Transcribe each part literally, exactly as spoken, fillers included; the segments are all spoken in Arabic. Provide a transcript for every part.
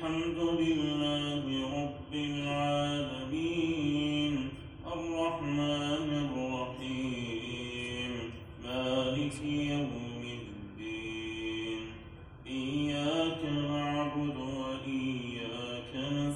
الحمد لله رب العالمين الرحمن الرحيم مالك يوم الدين إياك نعبد وإياك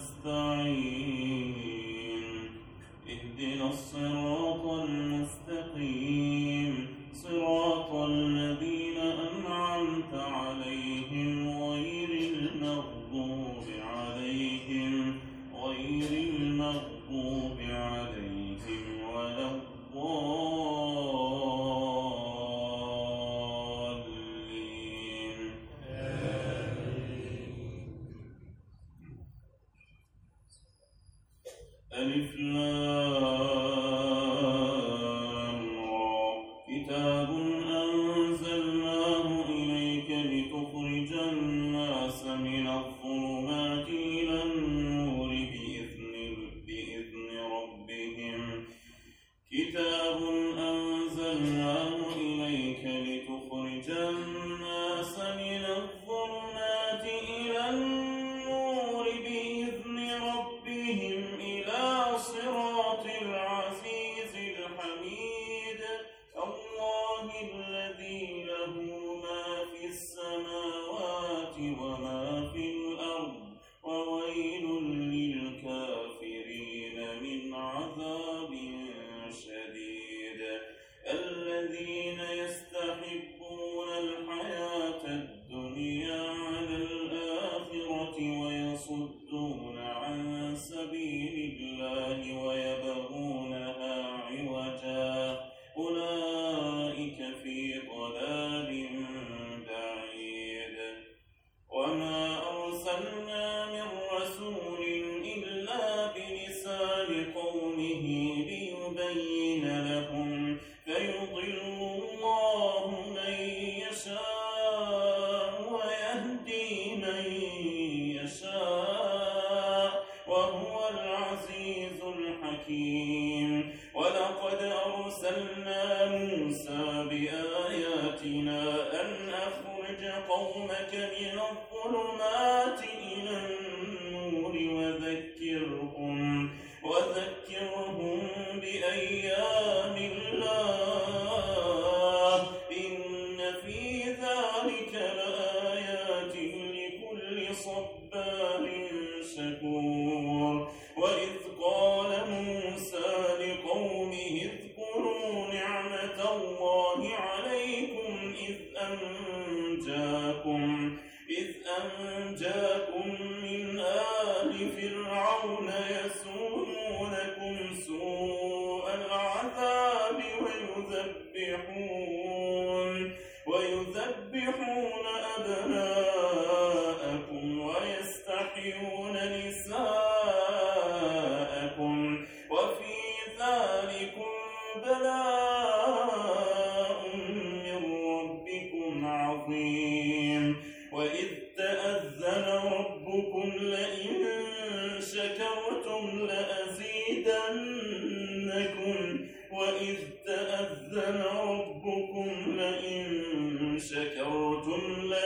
نستعين اهدنا الصراط المستقيم صراط الذين أنعمت عليهم غير المغضوب عليهم غير المغضوب عليهم ولا الضالين. ألف لام را كتاب أنزلناه إليك لتخرج الناس من الظلمات إلى النور بإذن, بإذن ربهم كتاب أنزلناه إليك لتخرج الناس من الظلمات إلى النور بإذن ربهم إلى صراط العزيز الحميد الله الذي له ما في السماوات وما في الأرض وويل للكافرين من عذاب شديد الذين يستحبون الحياة الدنيا على الآخرة ويصدون عن سبيل الله ويبغونها عوجا أولئك في ضلال بعيد وما أرسلنا من رسول إلا بلسان قومه ليبين لهم فيضل الله من يشاء ويهدي من يشاء وهو العزيز الحكيم ولقد أرسلنا موسى بآياتنا أن أخرج قومك من الظلمات إلى النور وذكرهم وذكرهم بأيام الله إن في ذلك لآيات لكل صبار شكور وإذ قال موسى لقومه اذكروا نعمة الله عليكم إذ أنجاكم إذ أنجاكم من آل فرعون يسومونكم سوء العذاب ويذبحون ويذبحون أبناءكم ويستحيون نساءكم وفي ذلكم بلاء من ربكم عظيم وإذ تأذن ربكم لئن شكرتم لأزيدنكم وإذ تأذن ربكم لئن شكرتم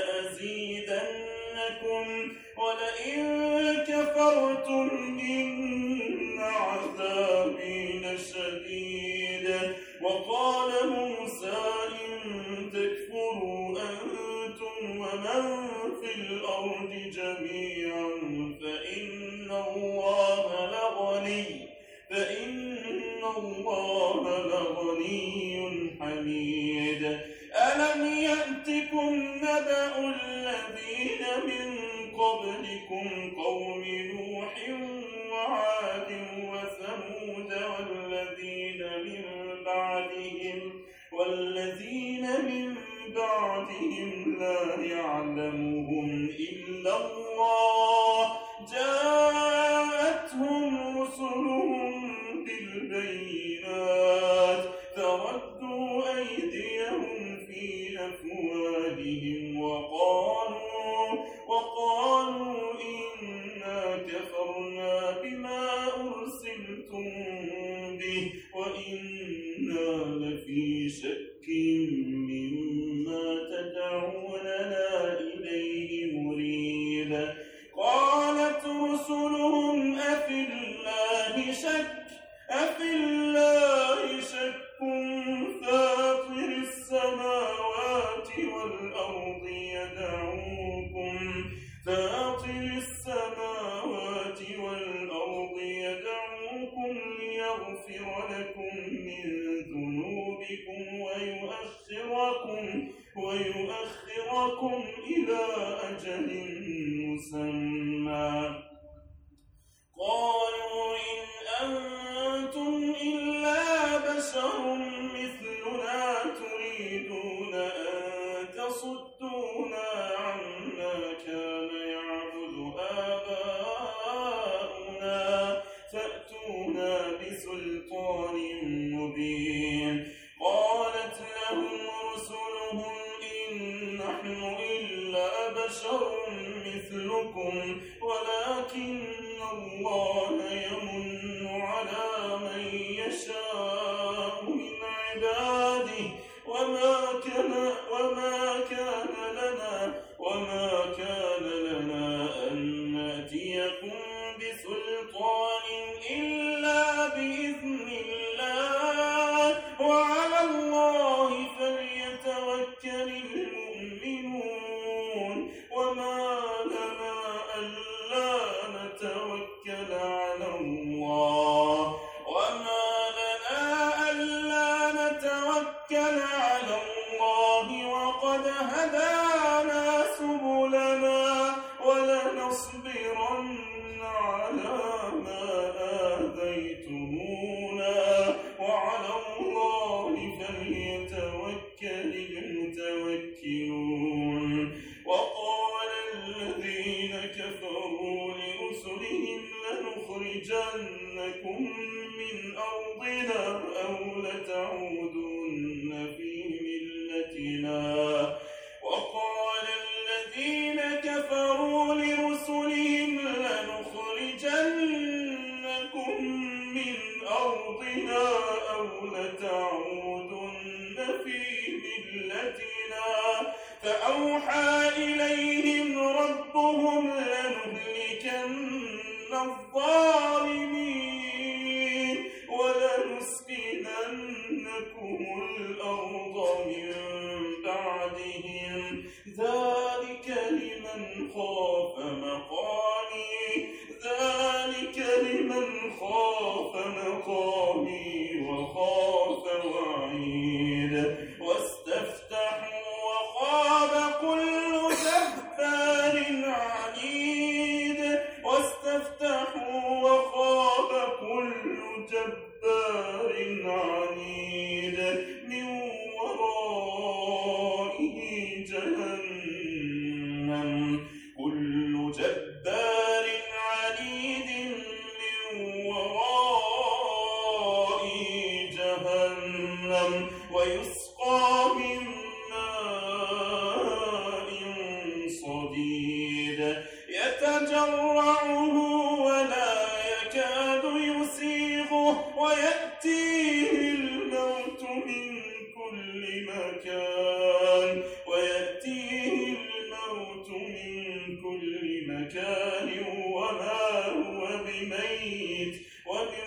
لأزيدنكم ولئن كفرتم إن عذابي لشديد وقال موسى إن تكفروا أنتم ومن في الأرض جميعا فإن الله لغني فإن الله لغني حميد ألم يأتكم نبأ الذين من قبلكم قوم نوح وعاد وثمود والذين من بعدهم والذين من بعدهم لا يعلمهم إلا الله جاءتهم رسلهم بالبينات فردوا أيديهم في أفواههم وقالوا وقالوا إنا كفرنا بما أرسلتم به وإنا لفي شك مما تدعوننا إليه مريب قال مسمى قالوا إن أنتم إلا بشر مثلنا تريدون أن تصدونا عما كان يعبد آباؤنا فأتونا بسلطان مبين قالت لهم رسلهم إن نحن إلا بشر مثلكم ولكن الله يمن على من يشاء من عباده وما كان وما كان لنا وما كان لنا أن نأتيكم بسلطان إلا بإذن الله وعلى الله فليتوكل المؤمنون وما لنا ألا نتوكل على الله وما لنا ألا نتوكل على الله وقد هدانا سبلنا ولنصبرن على ما آذيتمونا وعلى الله فليتوكل المتوكلون وقال الذين كفروا لرسلهم لنخرجنكم من أرضنا أو لتعودن في ملتنا وقال الذين كفروا لرسلهم لنخرجنكم من أرضنا أو لتعودن في ملتنا فأوحى إليهم ربهم لنهلكن الظالمين ولنسكننكم الأرض من بعدهم ذلك لمن خاف مقامي ذلك لمن خاف مقامي وخاف وعيد واستفتحوا وخاب كل جبار عنيد واستفتحوا وخاب كل جبار عنيد من ورائه جهنم كل جبار عنيد من ورائه جهنم ويسقى من ماء صديد يتجرعه ولا يكاد يسيغه ويأتيه الموت من كل مكان ويأتيه الموت من كل مكان وما هو بميت ومن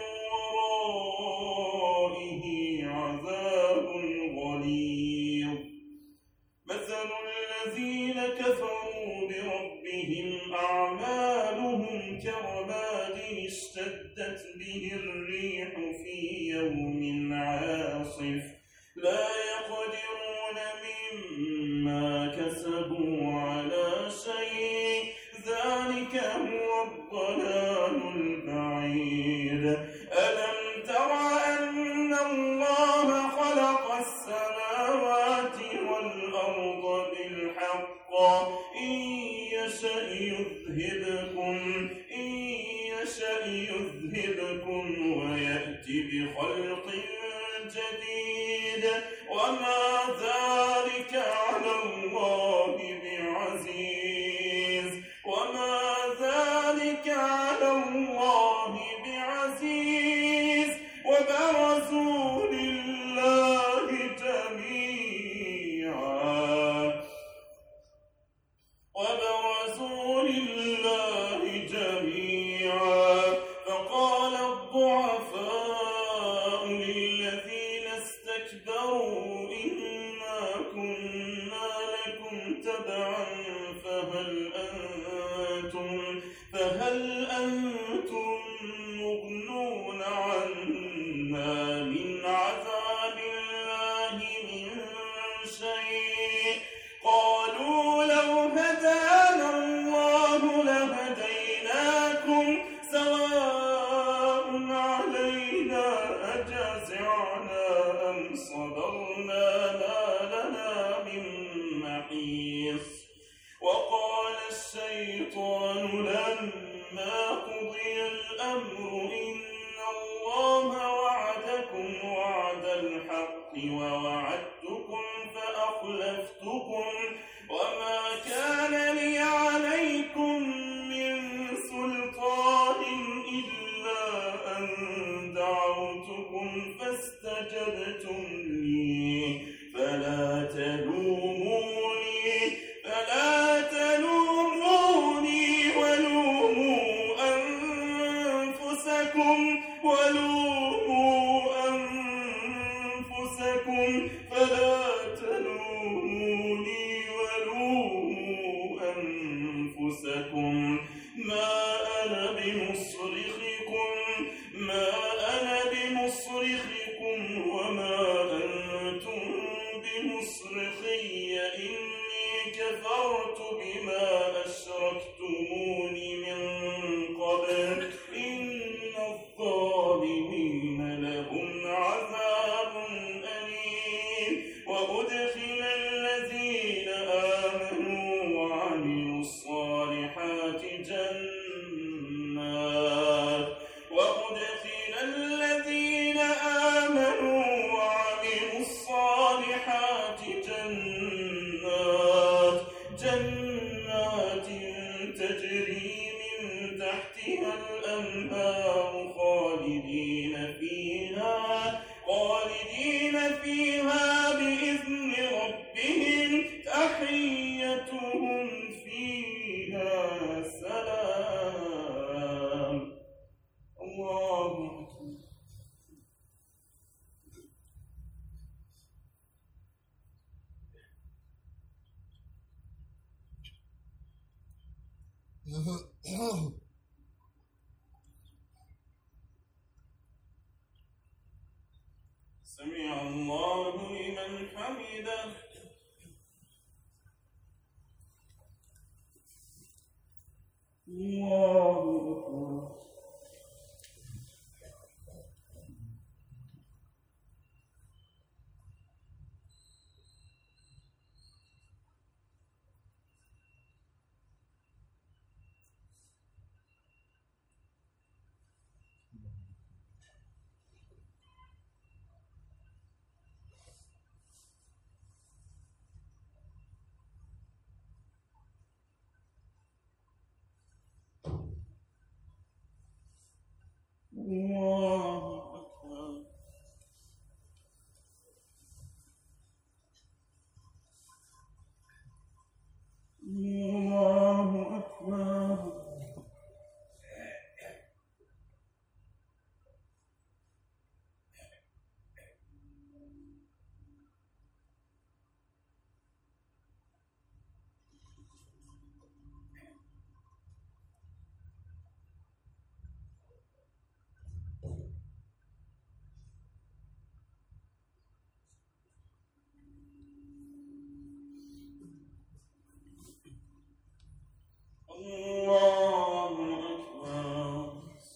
ورائه عذاب غليظ مثل الذين كفروا بربهم أعمالهم كرماد اشتدت به الريح في يوم عاصف لا يقدرون مما كسبوا على شيء ذلك هو الضلال البعيد ألم تر أن الله خلق السماوات والأرض بالحق إن يشأ يذهبكم إن يشأ يذهبكم ويأتي بخلق جديد وما ذلك على الله بعزيز وما ذلك على الله بعزيز وبرزوا لله جميعا وبرزوا لله جميعا فقال الضعفاء للذين استكبروا إنا كنا لكم تبعا فهل أنتم فهل أنتم مغنون عنا من عذاب الله من شيء قالوا لو هدانا الله الشيطان لما قضي الأمر إن الله وعدكم وعد الحق ووعدتكم فأخلفتكم وما كان لي عليكم من سلطان إلا أن دعوتكم فاستجبتم لي فلا تلوموني فلا تلوموني ولوموا أنفسكم ولوموا أنفسكم فلا تلوموني ولوموا أنفسكم ما أنا بمصرخكم ما أنا بمصرخكم وما أنتم بمصرخي إني كفرت بما أشركتمون من قبل إن الظالمين لهم عذاب أليم وأدخل الذين آمنوا وعملوا الصالحات جنات وأدخل الذين آمنوا وعملوا الصالحات جنات جنات تجري من تحتها الأنهار خالدين فيها خالدين فيها بإذن ربهم تحيتهم فيها سلام. الله أكبر. سمع الله لمن حمده. الله أكبر. الله أكبر. الله أكبر. الله أكبر.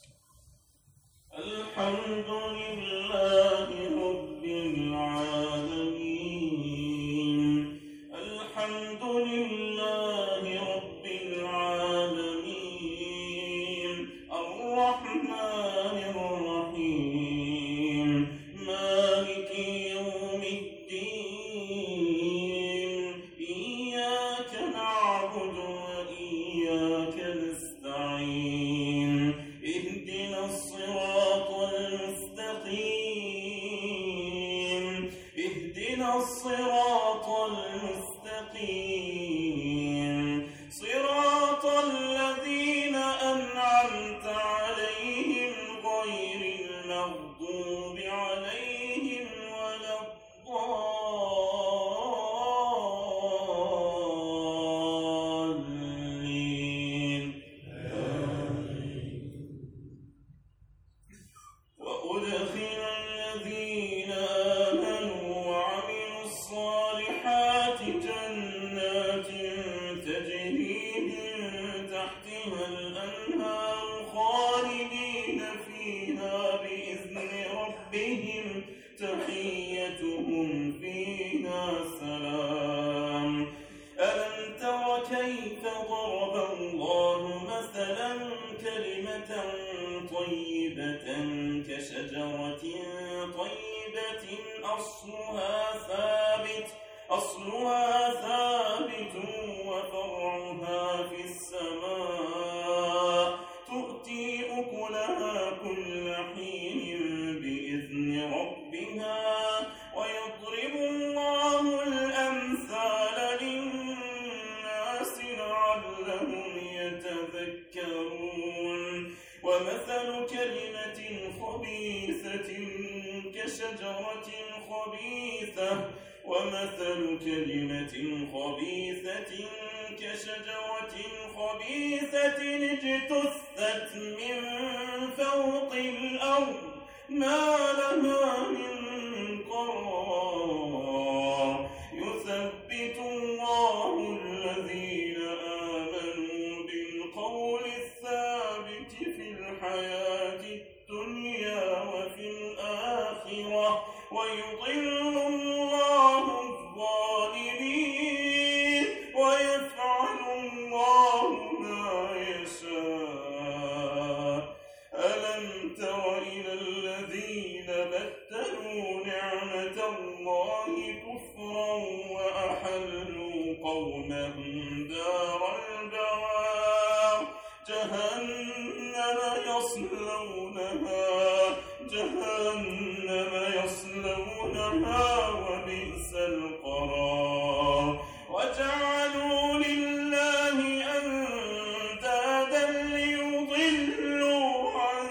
الحمد لله رب العالمين الحمد لله رب العالمين الرحمن الرحيم مالك يوم الدين إياك نعبد وإياك نستعين اهدنا الصراط المستقيم اهدنا الصراط المستقيم صراط الذين أنعمت عليهم غير المغضوب عليهم ولا الضالين. وأدخل الذين آمنوا وعملوا الصالحات جنات تجري من تحتها الأنهار خالدين فيها بإذن ربهم تحيتهم فيها سلام. ألم تر كيف ضرب طيبة كشجرة طيبة أصلها ثابت أصلها ثابت وفرعها في السماء تؤتي أكلها كل حين بإذن ربها ويضرب الله الأمثال للناس لعلهم يتذكرون ومثل كلمة خبيثة كشجرة خبيثة ومثل كلمة خبيثة كشجرة خبيثة اجتثت من فوق الأرض ما لها من قرار يثبت الله الذين آمنوا بالقول الثابت في الحياة الدنيا وفي الآخرة ويضل الله الظالمين ويفعل الله ما يشاء ألم تر إلى الذين بدلوا نعمة الله كفرا وأحلوا قومهم دار البوار جهنم يصلونها جهنم يصلونها وبئس القرار وجعلوا لله أندادا ليضلوا عن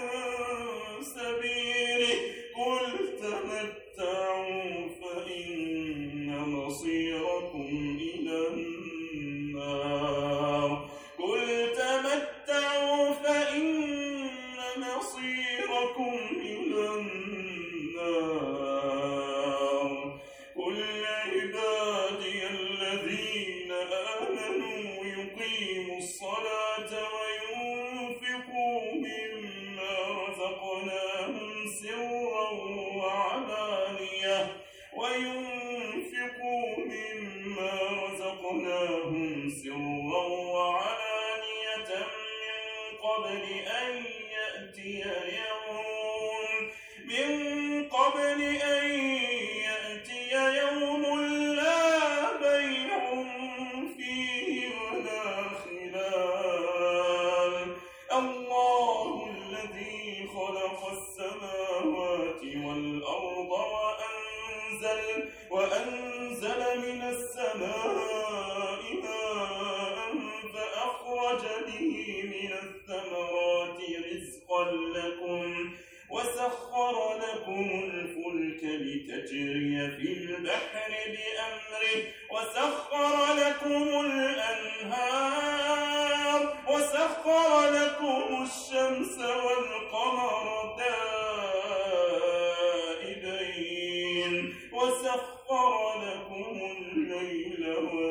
سبيله قل تمتعوا فإن مصيركم إلى النار قل تمتعوا فإن مصيركم إلى النار قل عبادي الذين آمنوا يقيموا الصلاة وينفقوا مما رزقناهم سرا وعلانية وينفقوا مما رزقناهم سرا وعلانية من قبل أن يأتي يوم من قبل أن يأتي يوم لا بيع فيه ولا خلال الله الذي خلق السماوات والأرض وأنزل وأنزل من السماء ماء فأخرج به من الثمرات رزقا لكم وسخر لكم الفلك لتجري في البحر بأمره وسخر لكم الأنهار وسخر لكم الشمس والقمر دائبين وسخر لكم الليل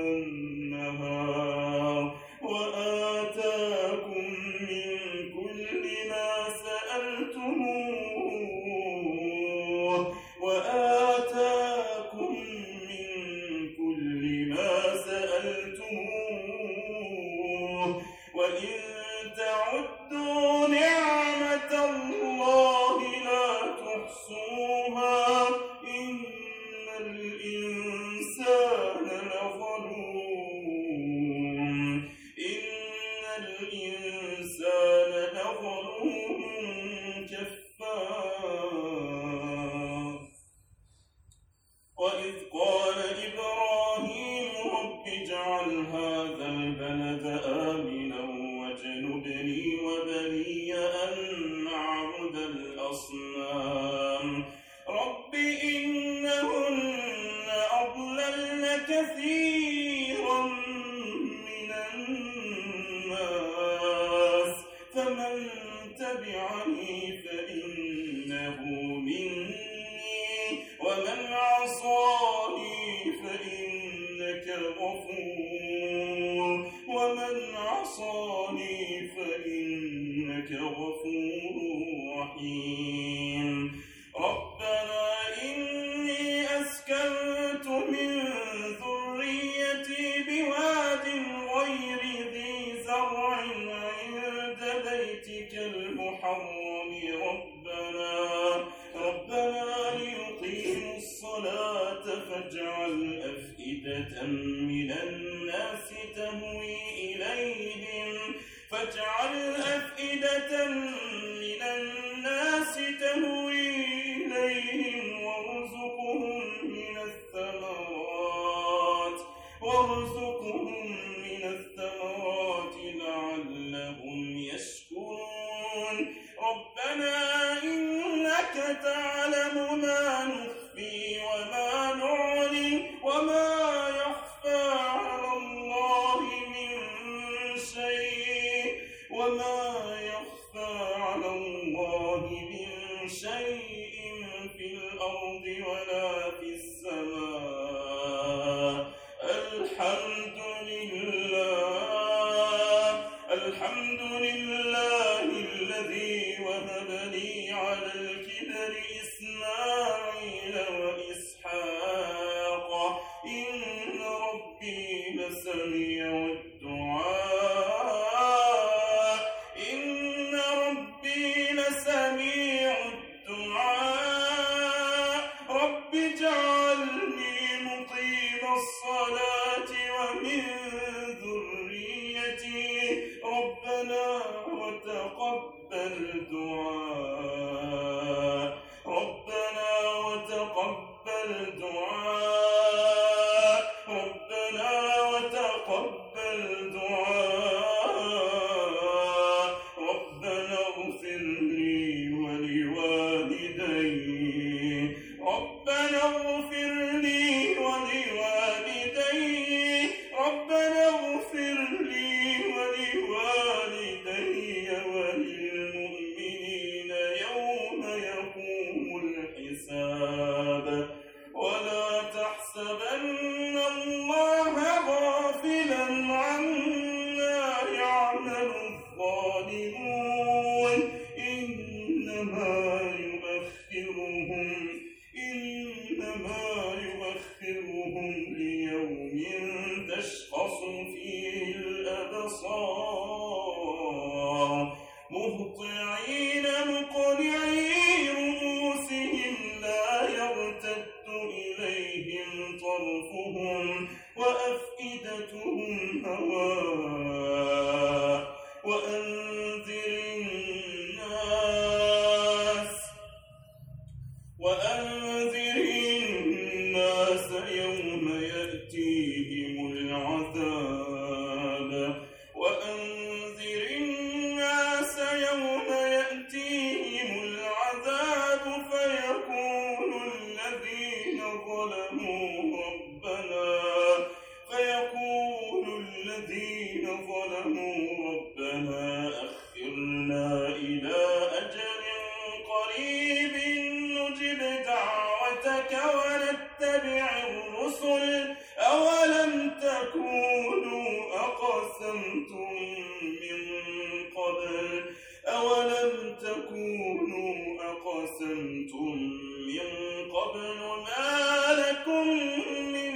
والنهار وآتاكم من كل ما سألتموه وآتاكم من كل ما سألتموه وإن تعدوا نعمة الله لا تحصوها إن الإنسان لظلوم إن الإنسان لظلوم كفار وإذ قال إبراهيم رب اجعل هذا البلد آمنا واجنبني وبني أن نعبد الأصنام رب إنهن أضللن كثيرا من الناس فمن تبعني فإنه مني ومن عصاني فإنك غفور ومن عصاني فإنك غفور رحيم ربنا إني أسكنت من ذريتي بواد غير ذي زرع عند بيتك المحرم وما يخفى على الله من شيء في الأرض ولا في السماء. الحمد لله الحمد لله الذي وهب لي على الكبر إسماعيل وإسحاق إن ربي لسميع الدعاء إن ربي لسميع الدعاء رب اجعلني مقيم الصلاة ومن ذريتي ربنا وتقبل دعاء ربنا وتقبل دعاء ربنا وتقبل دعاء ربنا اغفر لي ولوالدي ربنا اغفر لي ولوالدي ربنا اغفر لي ولوالدي وللمؤمنين يوم يقوم الحساب. ولا تحسبن الله غافلا عما يعمل الظالمون إنما يؤخرهم إنما يؤخرهم ليوم تشخص فيه الأبصار مهطعين مقنعي رؤوسهم لا يرتد إليهم طرفهم وأفئدتهم هواء. وأنذر الناس وأنذر الناس يوم يأتيهم العذاب وأنذر الناس يوم يأتيهم العذاب فيقول الذين ظلموا ربنا فيقول الذين ظلموا ربنا أخرنا إلى أجل قريب نجب دعوتك ونتبع الرسل أولم تكونوا أقسمتم من قبل أولم تكونوا أقسمتم من قبل ما لكم من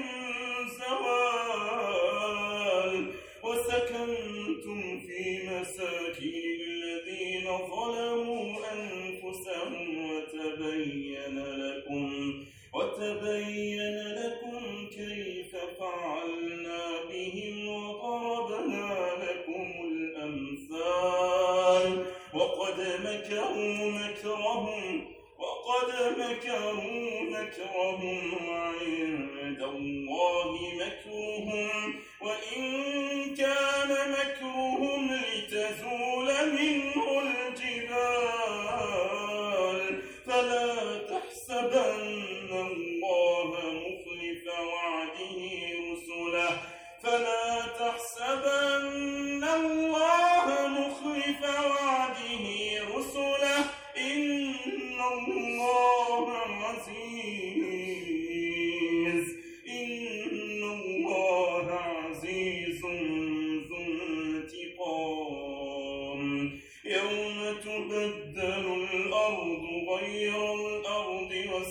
زوال وسكنتم في مساكن الذين ظلموا أنفسهم وتبين لكم وتبين لكم كيف فعلنا بهم وضربنا لكم الأمثال. وقد مكروا مكرهم وقد مكروا مكرهم وعند الله مكرهم وإن كان مكرهم لتزول منه الجبال. فلا تحسبن الله مخلف وعده رسله فلا تحسبن الله مخلف وعده رسله إن الله عزيز إن الله عزيز ذو انتقام. يوم تبدل الأرض غير الأرض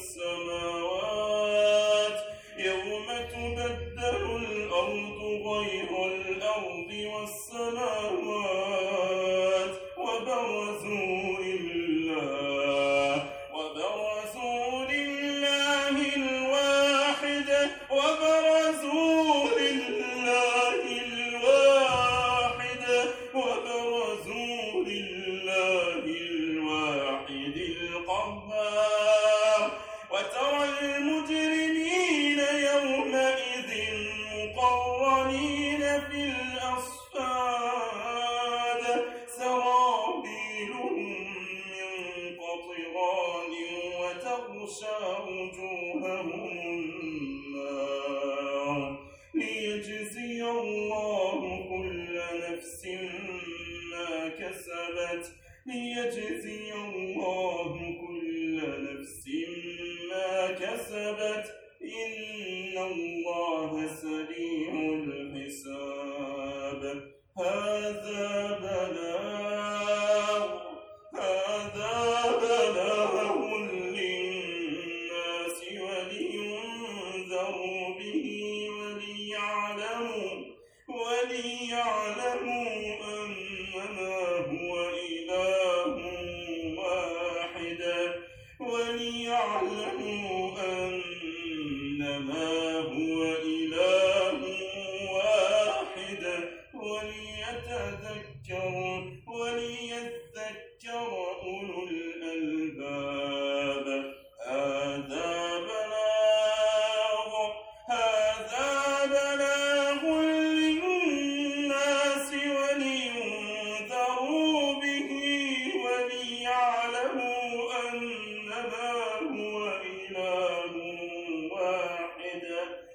والسماوات يوم تبدل الأرض غير الأرض والسماوات وبرزوا لله وبرزوا لله الواحد وبرزوا لله الواحد وبرزوا لله الواحد القهار. وترى المجرمين يومئذ مقرنين في الأصفاد سرابيلهم من قطران وتغشى وجوههم النار ليجزي الله كل نفس ما كسبت كسبت ليجزي الله كل نفس ما كسبت إن الله سريع الحساب هذا بلاغ هذا بلاغ للناس ولينذروا به وليعلموا وليعلموا أنما هو إله واحد وليعلموا أنما هو إله واحد وليتذكر وليذكر أولو الألباب هذا بلاغ هذا بلاغ للناس ولينذروا به وليعلموا أنما هو إله واحد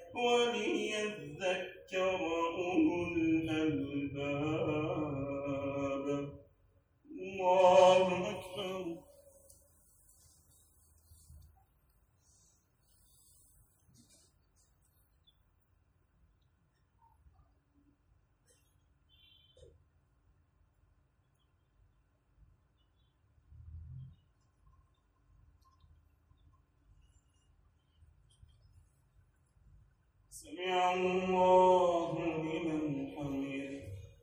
وليذكر أولو الألباب الله أكبر سمع الله لمن حمده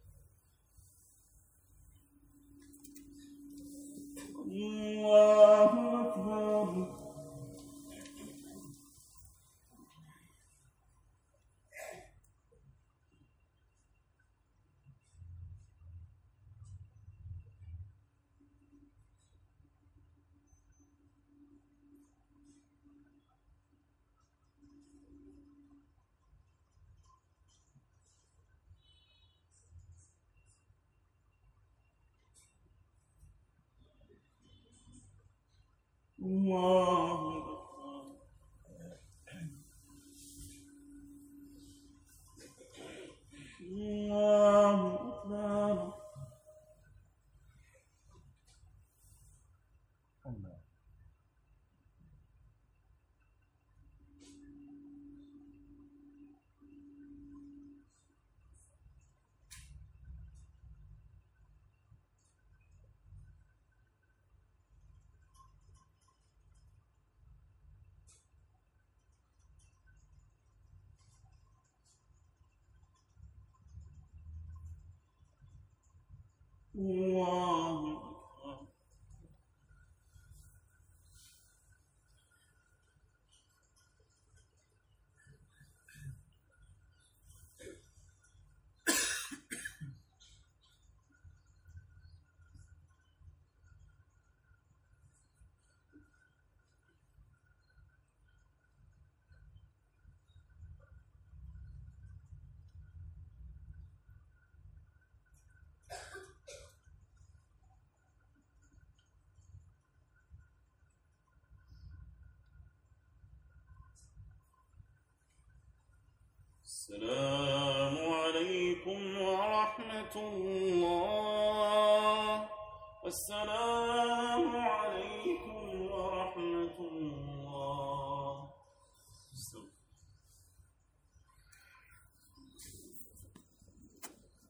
الله أكبر الله الله أكبر الله أكبر السلام عليكم ورحمة الله والسلام